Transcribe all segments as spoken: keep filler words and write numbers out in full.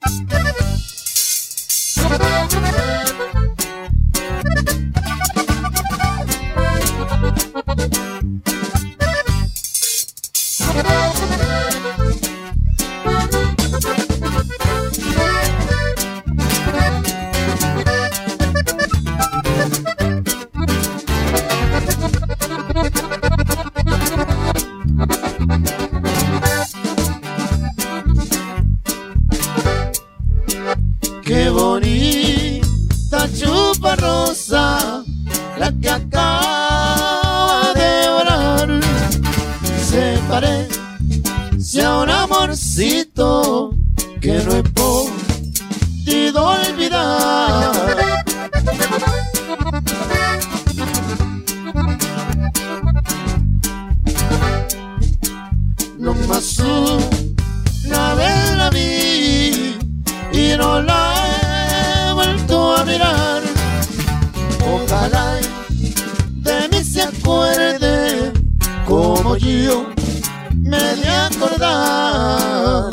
Qué bonita chupa rosa, la que acaba de volar. Se parece a un amorcito que no he podido olvidar. No más una vez la vi y no la he vuelto a mirar. Ojalá de mí se acuerde como yo me de acordar.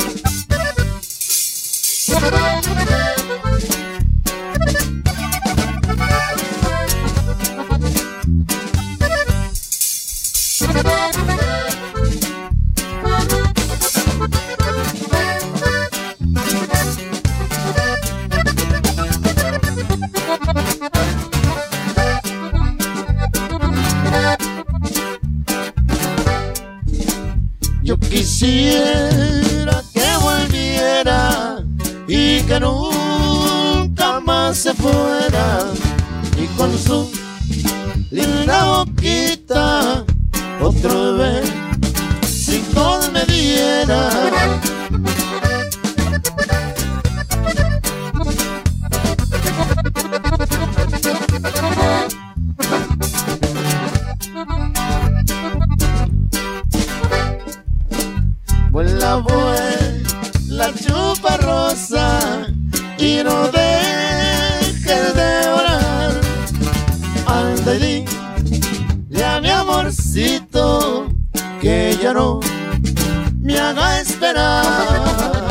Yo quisiera que volviera y que nunca más se fuera, y con su linda boquita otro besito me diera. Vuela, vuela, chupa rosa y no dejes de volar. Anda y dile a mi amorcito que ya no me haga esperar.